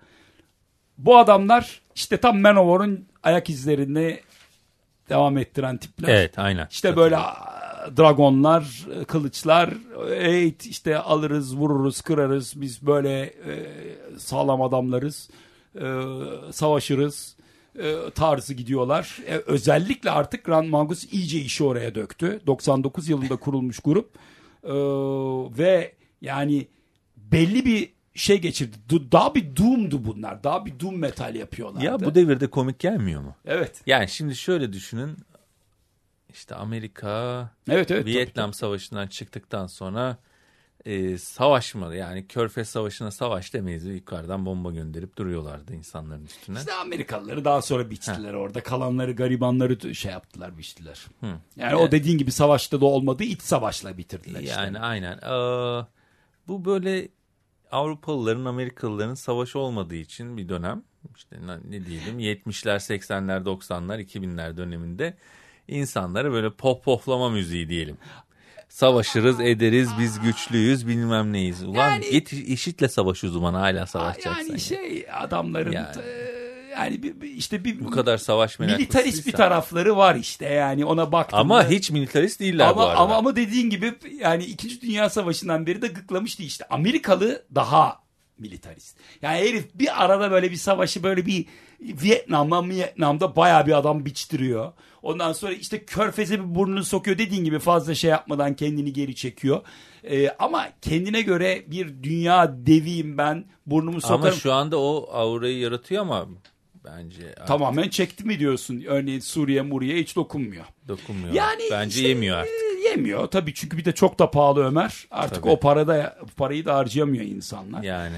Speaker 2: Bu adamlar işte tam Manowar'un ayak izlerini devam ettiren tipler.
Speaker 1: Evet, aynen.
Speaker 2: İşte böyle dragonlar, kılıçlar, evet işte alırız, vururuz, kırarız. Biz böyle e, sağlam adamlarız. E, savaşırız. E, tarzı gidiyorlar. E, özellikle artık Grand Magus iyice işi oraya döktü. doksan dokuz yılında kurulmuş grup. E, ve yani belli bir şey geçirdi. Daha bir doom'du bunlar. Daha bir doom metal yapıyorlardı.
Speaker 1: Ya bu devirde komik gelmiyor mu?
Speaker 2: Evet.
Speaker 1: Yani şimdi şöyle düşünün. İşte Amerika
Speaker 2: Evet, evet,
Speaker 1: Vietnam
Speaker 2: tabii, tabii.
Speaker 1: Savaşı'ndan çıktıktan sonra e, savaşmadı. Yani Körfez Savaşı'na savaş demeyiz. Yukarıdan bomba gönderip duruyorlardı insanların üstüne.
Speaker 2: İşte Amerikalıları daha sonra biçtiler. Ha. Orada kalanları, garibanları şey yaptılar, biçtiler. Hı. Yani evet. O dediğin gibi savaşta da olmadı, iç savaşla bitirdiler işte.
Speaker 1: Yani aynen. Ee, bu böyle Avrupalıların, Amerikalıların savaşı olmadığı için bir dönem, işte ne diyelim yetmişler, seksenler, doksanlar, iki binler döneminde insanlara böyle pop poplama müziği diyelim. Savaşırız, ederiz, biz güçlüyüz, bilmem neyiz. Ulan yani, git işitle savaş uzmanı, hala savaşacaksın.
Speaker 2: Yani şey adamların yani, yani bir, işte bir
Speaker 1: bu kadar savaş meraklısıysa.
Speaker 2: Militarist bir tarafları var işte, yani ona baktığında.
Speaker 1: Ama hiç militarist değiller
Speaker 2: ama,
Speaker 1: bu arada.
Speaker 2: Ama, ama dediğin gibi yani İkinci Dünya Savaşı'ndan beri de gıklamıştı işte. Amerikalı daha militarist. Yani herif bir arada böyle bir savaşı böyle bir Vietnam'da Vietnam'da bayağı bir adam biçtiriyor. Ondan sonra işte Körfez'e bir burnunu sokuyor, dediğin gibi fazla şey yapmadan kendini geri çekiyor. Ee, ama kendine göre bir dünya deviyim ben, burnumu sokarım.
Speaker 1: Ama şu anda o aurayı yaratıyor ama bence artık...
Speaker 2: Tamamen çekti mi diyorsun? Örneğin Suriye Muriye hiç dokunmuyor.
Speaker 1: Dokunmuyor.
Speaker 2: Yani
Speaker 1: bence
Speaker 2: işte,
Speaker 1: yemiyor artık.
Speaker 2: Yemiyor tabii, çünkü bir de çok da pahalı Ömer. Artık tabii. O parada parayı da harcayamıyor insanlar.
Speaker 1: Yani.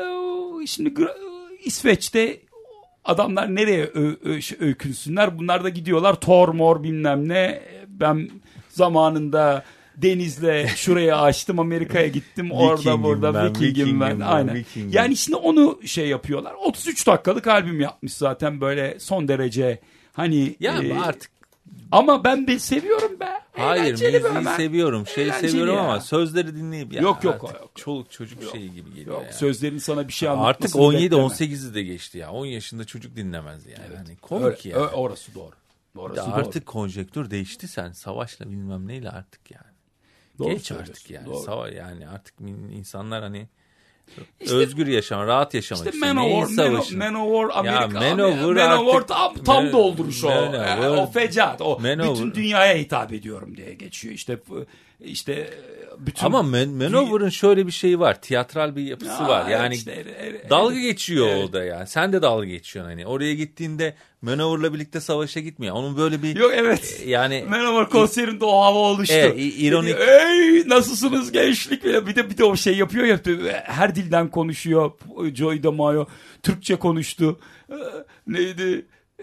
Speaker 2: Ee, şimdi İsveç'te adamlar nereye ö- ö- öykünsünler? Bunlar da gidiyorlar Thor mor bilmem ne. Ben zamanında denizle şuraya açtım, Amerika'ya gittim, orada burada ben, Viking'im ben. ben. Aynen. Viking'im. Yani şimdi onu şey yapıyorlar. otuz üç dakikalık albüm yapmış zaten, böyle son derece hani.
Speaker 1: Ya e, artık.
Speaker 2: Ama ben de seviyorum be.
Speaker 1: Hayır, müziği seviyorum. Şey Eğlenceli seviyorum ya. Ama sözleri dinleyip ya
Speaker 2: yok yok, yok.
Speaker 1: Çoluk çocuk yok, şeyi gibi geliyor.
Speaker 2: Yok,
Speaker 1: ya.
Speaker 2: Sözlerin sana bir şey anlatmasını
Speaker 1: artık on yedi on sekizi de geçti ya. on yaşında çocuk dinlemez yani. Evet. Hani komik ya. Yani.
Speaker 2: Orası doğru. Orası
Speaker 1: artık
Speaker 2: doğru.
Speaker 1: Konjektür değişti, sen savaşla bilmem neyle artık yani. Doğru geç artık yani. Sava yani artık insanlar hani İşte, özgür yaşam, rahat yaşamak
Speaker 2: işte
Speaker 1: istiyor.
Speaker 2: Manowar, Manowar, Amerika.
Speaker 1: Ya Manowar,
Speaker 2: Manowar tam, tam Man, dolduruş o.
Speaker 1: Manowar,
Speaker 2: o fecaat. O
Speaker 1: Manowar.
Speaker 2: Bütün dünyaya hitap ediyorum diye geçiyor. İşte işte bütün.
Speaker 1: Ama Man, Manowar'ın şöyle bir şeyi var. Tiyatral bir yapısı ya, var. Yani işte, er, er, dalga geçiyor evet. O da yani. Sen de dalga geçiyorsun hani. Oraya gittiğinde Manowar'la birlikte savaşa gitmiyor. Onun böyle bir
Speaker 2: yok evet.
Speaker 1: Yani
Speaker 2: Manowar konserinde o hava oluştu.
Speaker 1: Evet, ironik.
Speaker 2: Ey nasılsınız gençlik? Bir de bir de o şey yapıyor ya. Her dilden konuşuyor. Joey DeMaio Türkçe konuştu. Neydi?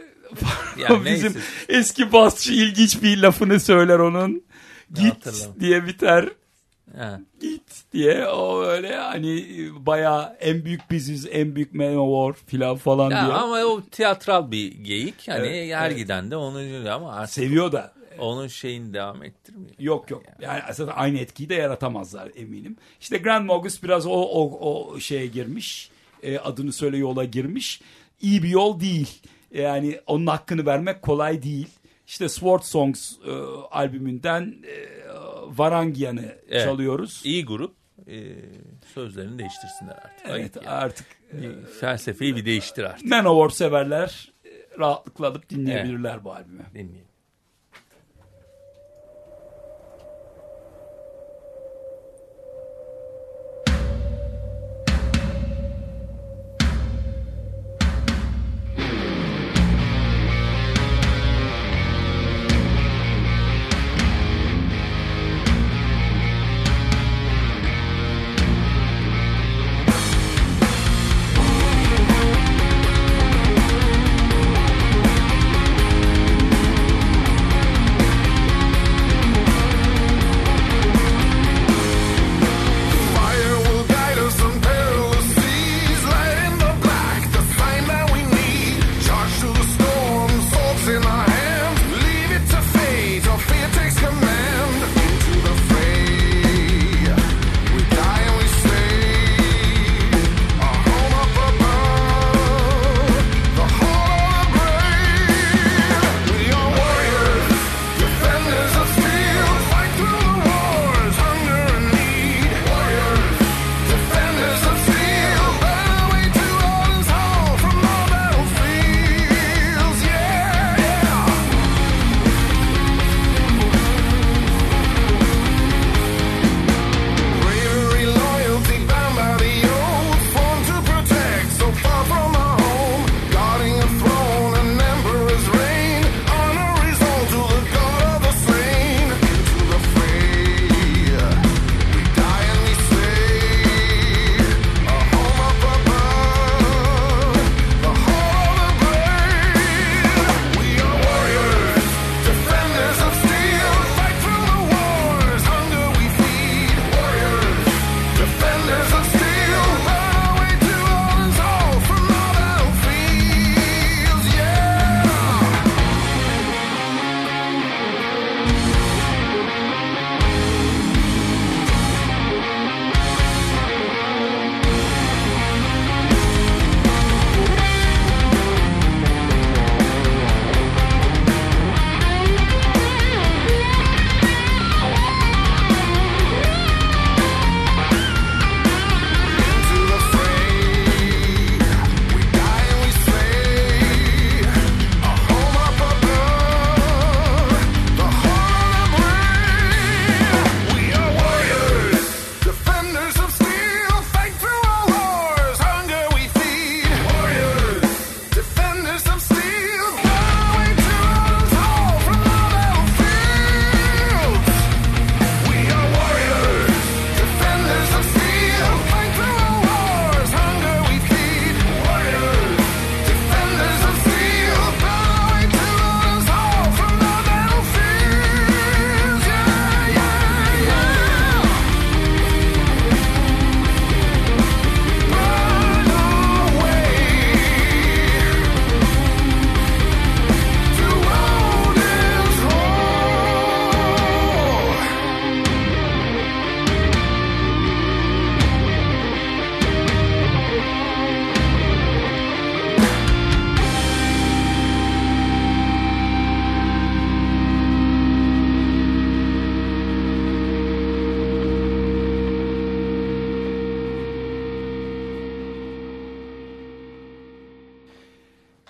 Speaker 2: Yani bizim neyse. Eski basçı ilginç bir lafını söyler onun. Git diye biter. Ha. Git diye, o öyle hani bayağı en büyük biziz, en büyük Manowar filan falan
Speaker 1: ya
Speaker 2: diyor.
Speaker 1: Ama o tiyatral bir geyik. Hani evet, her evet. Giden de onu diyor ama artık
Speaker 2: seviyor da.
Speaker 1: Onun şeyini devam ettirmiyor.
Speaker 2: Yok yok. Yani, yani aslında aynı etkiyi de yaratamazlar eminim. İşte Grand Magus biraz o o o şeye girmiş. E, adını söyle yola girmiş. İyi bir yol değil. Yani onun hakkını vermek kolay değil. İşte Sword Songs e, albümünden e, Varangian'ı evet. çalıyoruz.
Speaker 1: İyi grup. E, sözlerini değiştirsinler artık.
Speaker 2: Evet
Speaker 1: yani.
Speaker 2: artık.
Speaker 1: E, felsefeyi bir değiştir artık.
Speaker 2: Manowar severler e, rahatlıkla alıp dinleyebilirler evet. Bu albümü.
Speaker 1: Dinleyelim.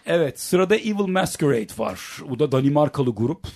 Speaker 2: Evet, sırada Evil Masquerade var. Bu da Danimarkalı grup.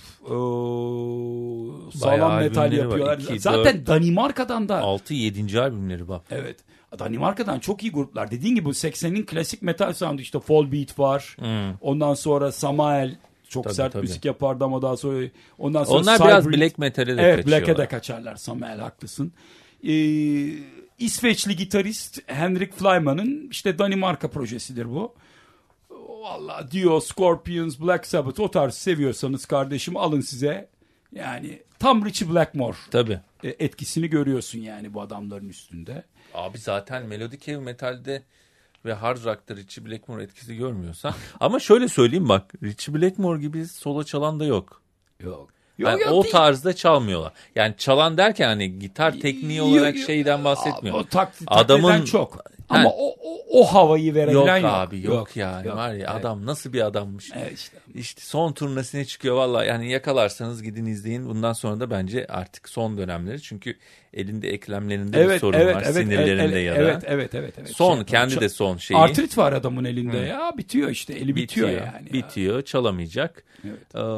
Speaker 2: Ee, sağlam metal yapıyorlar.
Speaker 1: iki,
Speaker 2: Zaten
Speaker 1: dört,
Speaker 2: Danimarka'dan da
Speaker 1: altı yedinci albümleri bak.
Speaker 2: Evet. Danimarka'dan çok iyi gruplar. Dediğin gibi bu seksenin klasik metal soundu, işte Fall Beat var. Hmm. Ondan sonra Samael çok tabii, sert tabii. müzik yapardı ama daha sonra ondan sonra
Speaker 1: onlar
Speaker 2: Cybrid,
Speaker 1: biraz black metal'e de
Speaker 2: evet,
Speaker 1: kaçıyorlar.
Speaker 2: Black'e de kaçarlar. Samael haklısın. Ee, İsveçli gitarist Henrik Flyman'ın işte Danimarka projesidir bu. Vallahi Dio, Scorpions, Black Sabbath o tarz seviyorsanız kardeşim alın size. Yani tam Ritchie Blackmore
Speaker 1: tabii.
Speaker 2: etkisini görüyorsun yani bu adamların üstünde.
Speaker 1: Abi zaten melodik heavy metalde ve hard rock'ta Ritchie Blackmore etkisi görmüyorsan. Ama şöyle söyleyeyim bak, Ritchie Blackmore gibi solo çalan da yok.
Speaker 2: Yok.
Speaker 1: Yani
Speaker 2: yok, yok
Speaker 1: o
Speaker 2: değil.
Speaker 1: tarzda çalmıyorlar. Yani çalan derken hani gitar tekniği olarak yok, şeyden bahsetmiyorum.
Speaker 2: O taklit, adamın çok. Ama yani, o, o o havayı veren yok.
Speaker 1: Yok abi yok, yok yani yok, var ya evet. Adam nasıl bir adammış. Evet işte. İşte son turnesine çıkıyor vallahi, yani yakalarsanız gidin izleyin. Bundan sonra da bence artık son dönemleri, çünkü elinde eklemlerinde evet, bir sorun evet, var evet, sinirlerinde evet, ya da.
Speaker 2: Evet evet evet evet.
Speaker 1: Son
Speaker 2: şey,
Speaker 1: kendi
Speaker 2: çal-
Speaker 1: de son şeyi.
Speaker 2: Artrit var adamın elinde Hı. ya bitiyor işte eli bitiyor, bitiyor yani.
Speaker 1: Bitiyor
Speaker 2: ya.
Speaker 1: Çalamayacak.
Speaker 2: Evet.
Speaker 1: Ee,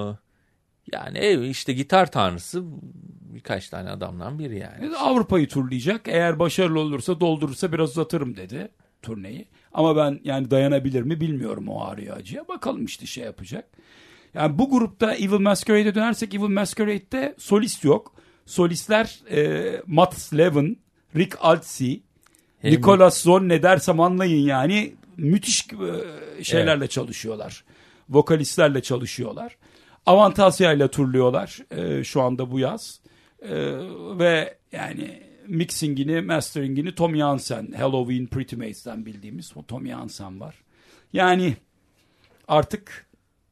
Speaker 1: yani işte gitar tanrısı birkaç tane adamdan biri yani.
Speaker 2: Avrupa'yı turlayacak. Eğer başarılı olursa doldurursa biraz uzatırım dedi turneyi. Ama ben yani dayanabilir mi bilmiyorum o ağrıya acıya. Bakalım işte şey yapacak. Yani bu grupta Evil Masquerade'e dönersek Evil Masquerade'de solist yok. Solistler e, Mats Levin, Rick Altsey, Hem... Nicholas Zon, ne dersem anlayın yani. Müthiş e, şeylerle evet. çalışıyorlar. Vokalistlerle çalışıyorlar. Avantasya ile turluyorlar e, şu anda bu yaz. E, ve yani mixingini, masteringini Tom Jansen, Halloween Pretty Mates'ten bildiğimiz o Tom Jansen var. Yani artık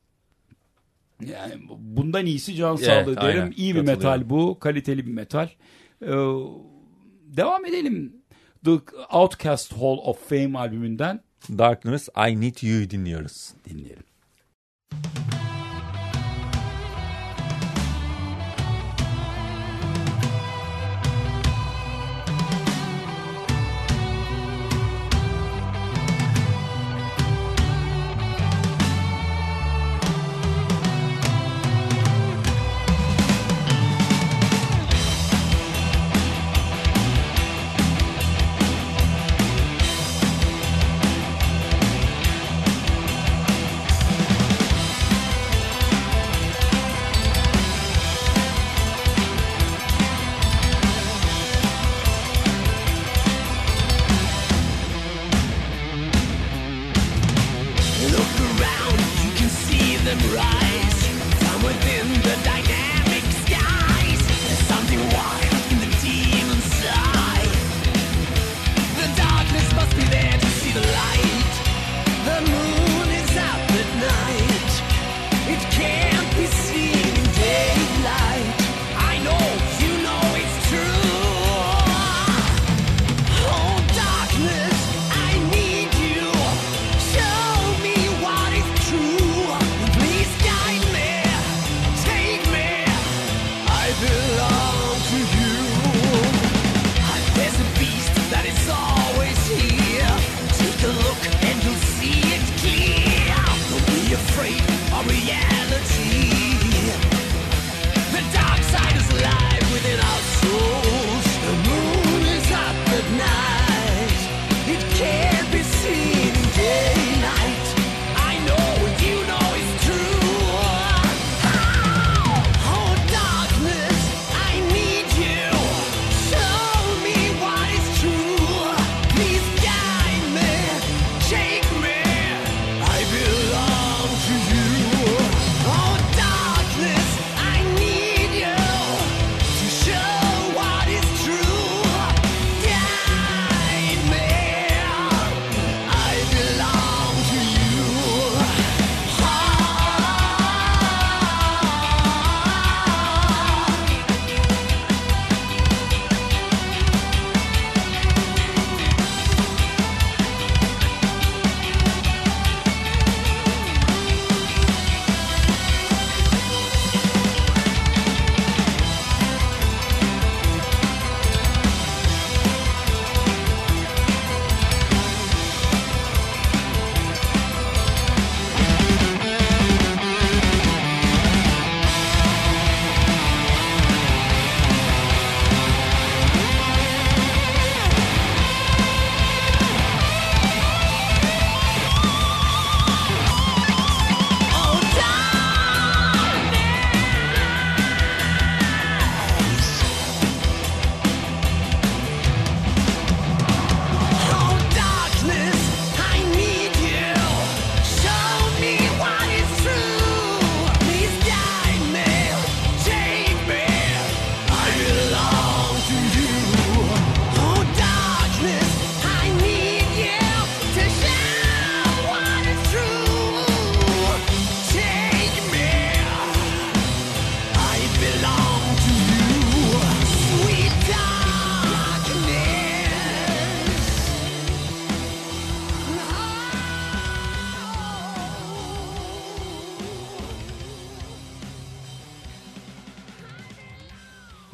Speaker 2: yani bundan iyisi can sağlığı evet, derim. İyi bir metal bu, kaliteli bir metal. Ee, devam edelim. The Outcast Hall of Fame albümünden
Speaker 1: Darkness, I Need You'yu dinliyoruz.
Speaker 2: Dinleyelim.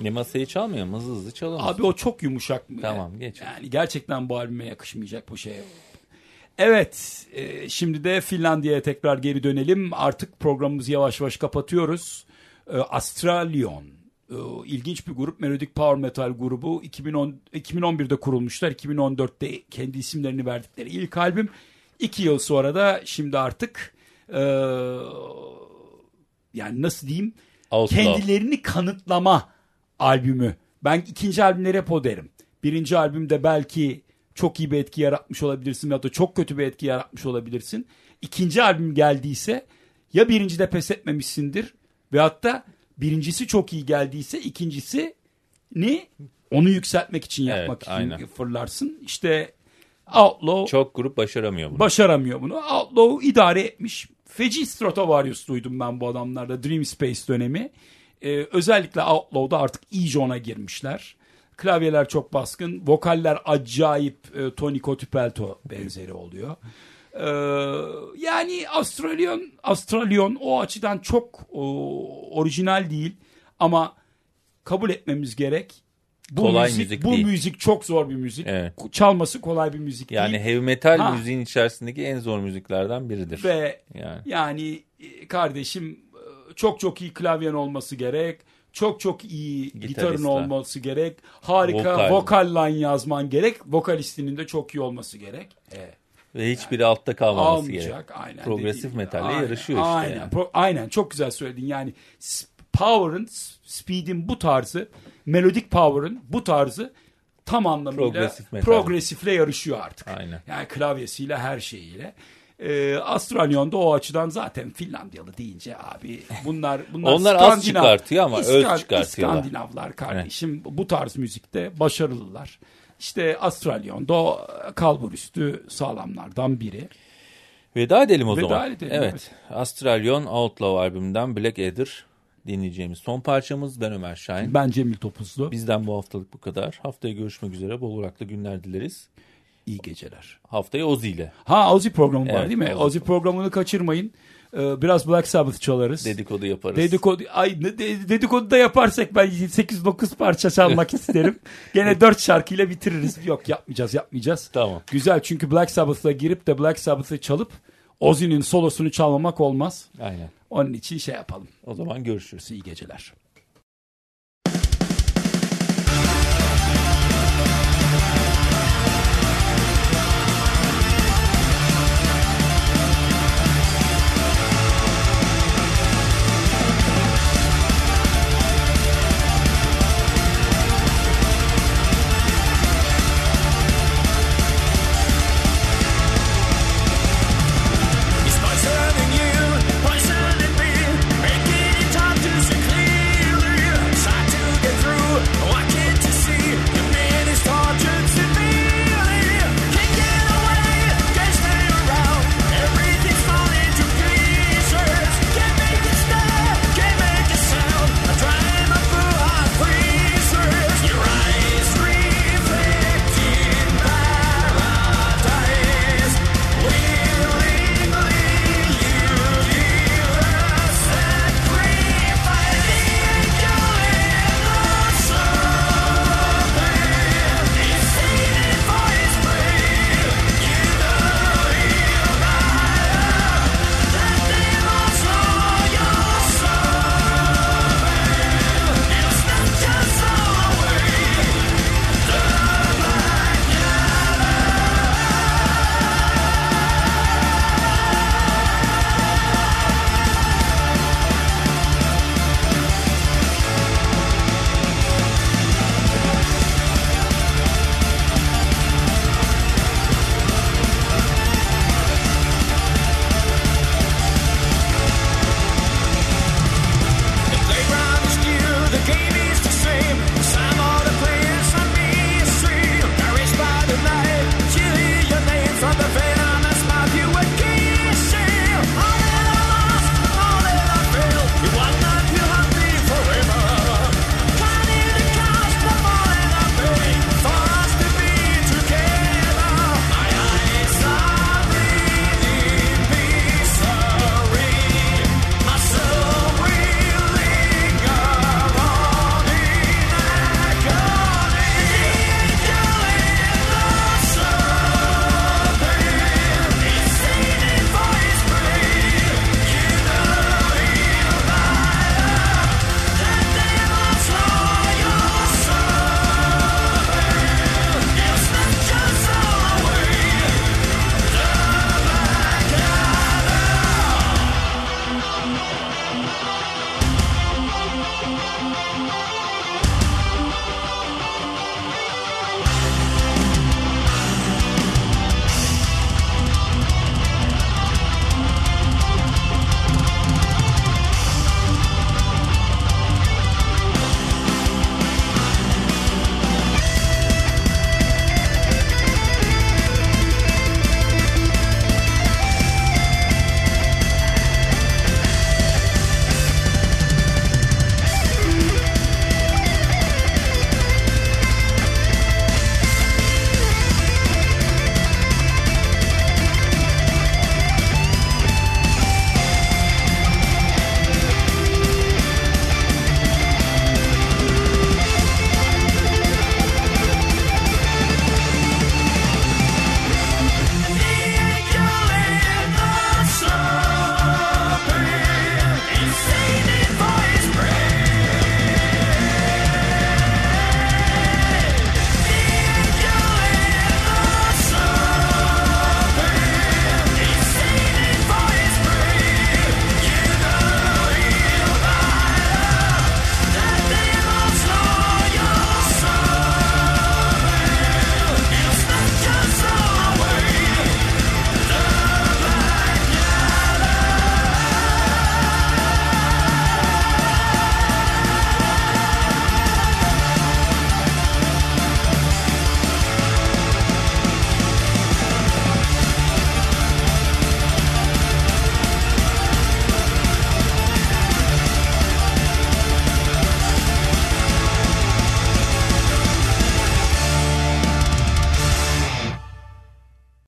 Speaker 1: Ne masayı çalmıyor mu? Hızlı hızlı çalalım.
Speaker 2: Abi o çok yumuşak mı?
Speaker 1: Tamam geç.
Speaker 2: Yani gerçekten bu albüme yakışmayacak bu şey. Evet, e, şimdi de Finlandiya'ya tekrar geri dönelim. Artık programımızı yavaş yavaş kapatıyoruz. E, Astralion, e, ilginç bir grup, Melodic Power Metal grubu. iki bin on, iki bin on birde kurulmuşlar. iki bin on dörtte kendi isimlerini verdikleri ilk albüm. İki yıl sonra da şimdi artık e, yani nasıl diyeyim?
Speaker 1: Outlaw.
Speaker 2: Kendilerini kanıtlama albümü. Ben ikinci albümleri hep o derim. Birinci albümde belki çok iyi bir etki yaratmış olabilirsin ya da çok kötü bir etki yaratmış olabilirsin. İkinci albüm geldiyse ya birincide pes etmemişsindir veyahut da birincisi çok iyi geldiyse ikincisi ni onu yükseltmek için yapmak
Speaker 1: Evet,
Speaker 2: için
Speaker 1: aynen.
Speaker 2: fırlarsın. İşte Outlaw
Speaker 1: Çok grup başaramıyor bunu.
Speaker 2: başaramıyor bunu. Outlaw idare etmiş. Feci Stratovarius duydum ben bu adamlarda. Dream Space dönemi. Ee, özellikle Outlaw'da artık iyice ona girmişler. Klavyeler çok baskın. Vokaller acayip e, Tony Cotupelto benzeri oluyor. Ee, yani Astralion, Astralion o açıdan çok o, orijinal değil. Ama kabul etmemiz gerek. Bu
Speaker 1: Kolay
Speaker 2: müzik,
Speaker 1: müzik
Speaker 2: bu
Speaker 1: değil.
Speaker 2: müzik çok zor bir müzik.
Speaker 1: Evet.
Speaker 2: Çalması kolay bir müzik
Speaker 1: Yani
Speaker 2: değil.
Speaker 1: heavy metal
Speaker 2: Ha.
Speaker 1: müziğin içerisindeki en zor müziklerden biridir.
Speaker 2: Ve
Speaker 1: Yani.
Speaker 2: yani e, kardeşim e, çok çok iyi klavyen olması gerek. Çok çok iyi gitarın
Speaker 1: Gitaristler.
Speaker 2: olması gerek. Harika
Speaker 1: Vokal.
Speaker 2: vokal line yazman gerek. Vokalistinin de çok iyi olması gerek. Evet.
Speaker 1: Ve hiçbiri altta kalmaması
Speaker 2: Almayacak.
Speaker 1: gerek.
Speaker 2: Aynen.
Speaker 1: Progresif
Speaker 2: dediğim gibi.
Speaker 1: metalle
Speaker 2: Aynen,
Speaker 1: yarışıyor işte
Speaker 2: Aynen.
Speaker 1: yani.
Speaker 2: Pro- aynen. Çok güzel söyledin. Yani s- power'ın, s- speed'in bu tarzı, melodic power'ın bu tarzı tam anlamıyla
Speaker 1: Progresif metal.
Speaker 2: progresifle yarışıyor artık.
Speaker 1: Aynen.
Speaker 2: Yani klavyesiyle, her şeyiyle. Ee, Astralyon'da o açıdan zaten Finlandiyalı deyince abi bunlar bunlar
Speaker 1: Onlar az
Speaker 2: Skandinav-
Speaker 1: çıkartıyor ama öz
Speaker 2: İskan-
Speaker 1: çıkartıyorlar.
Speaker 2: İskandinavlar kardeşim bu tarz müzikte başarılılar. İşte Astralyon'da o kalbur üstü sağlamlardan biri.
Speaker 1: Veda edelim o
Speaker 2: Veda
Speaker 1: zaman.
Speaker 2: edelim,
Speaker 1: evet.
Speaker 2: evet.
Speaker 1: Australian Outlaw albümünden Black Adder dinleyeceğimiz son parçamız. Ben Ömer Şahin.
Speaker 2: Ben Cemil Topuzlu.
Speaker 1: Bizden bu haftalık bu kadar. Haftaya görüşmek üzere. Bol uraklı günler dileriz.
Speaker 2: İyi geceler.
Speaker 1: Haftaya Ozzy ile.
Speaker 2: Ha Ozzy programı var
Speaker 1: Evet,
Speaker 2: değil mi?
Speaker 1: Ozzy
Speaker 2: Ozzy programını kaçırmayın. Ee, biraz Black Sabbath çalarız.
Speaker 1: Dedikodu yaparız.
Speaker 2: Dedikodu, ay, ne- de- dedikodu da yaparsak ben sekiz dokuz parça çalmak isterim. Gene dört şarkıyla bitiririz. Yok yapmayacağız yapmayacağız.
Speaker 1: Tamam.
Speaker 2: Güzel çünkü Black Sabbath'la girip de Black Sabbath'ı çalıp Ozzy'nin solosunu çalmamak olmaz.
Speaker 1: Aynen.
Speaker 2: Onun için şey yapalım.
Speaker 1: O zaman görüşürüz.
Speaker 2: İyi geceler.